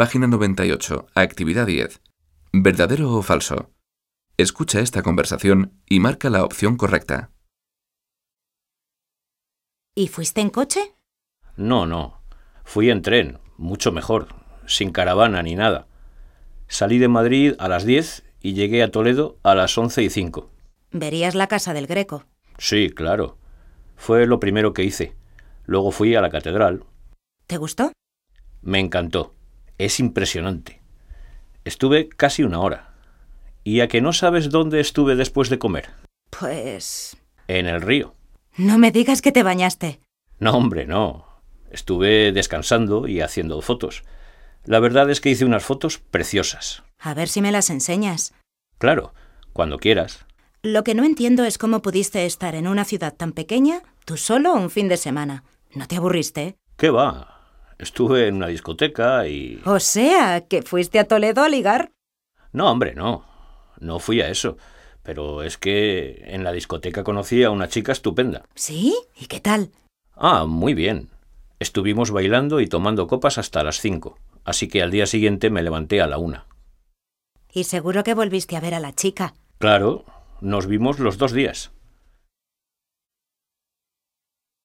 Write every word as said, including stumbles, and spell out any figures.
Página noventa y ocho. Actividad diez. ¿Verdadero o falso? Escucha esta conversación y marca la opción correcta. ¿Y fuiste en coche? No, no. Fui en tren, mucho mejor, sin caravana ni nada. Salí de Madrid a las diez y llegué a Toledo a las once y cinco. Verías la casa del Greco. Sí, claro. Fue lo primero que hice. Luego fui a la catedral. ¿Te gustó? Me encantó. Es impresionante. Estuve casi una hora. ¿Y a que no sabes dónde estuve después de comer? Pues... En el río. No me digas que te bañaste. No, hombre, no. Estuve descansando y haciendo fotos. La verdad es que hice unas fotos preciosas. A ver si me las enseñas. Claro, cuando quieras. Lo que no entiendo es cómo pudiste estar en una ciudad tan pequeña, tú solo un fin de semana. ¿No te aburriste? ¿Qué va? Estuve en una discoteca y... O sea, que fuiste a Toledo a ligar. No, hombre, no. No fui a eso. Pero es que en la discoteca conocí a una chica estupenda. ¿Sí? ¿Y qué tal? Ah, muy bien. Estuvimos bailando y tomando copas hasta las cinco. Así que al día siguiente me levanté a la una. Y seguro que volviste a ver a la chica. Claro, nos vimos los dos días.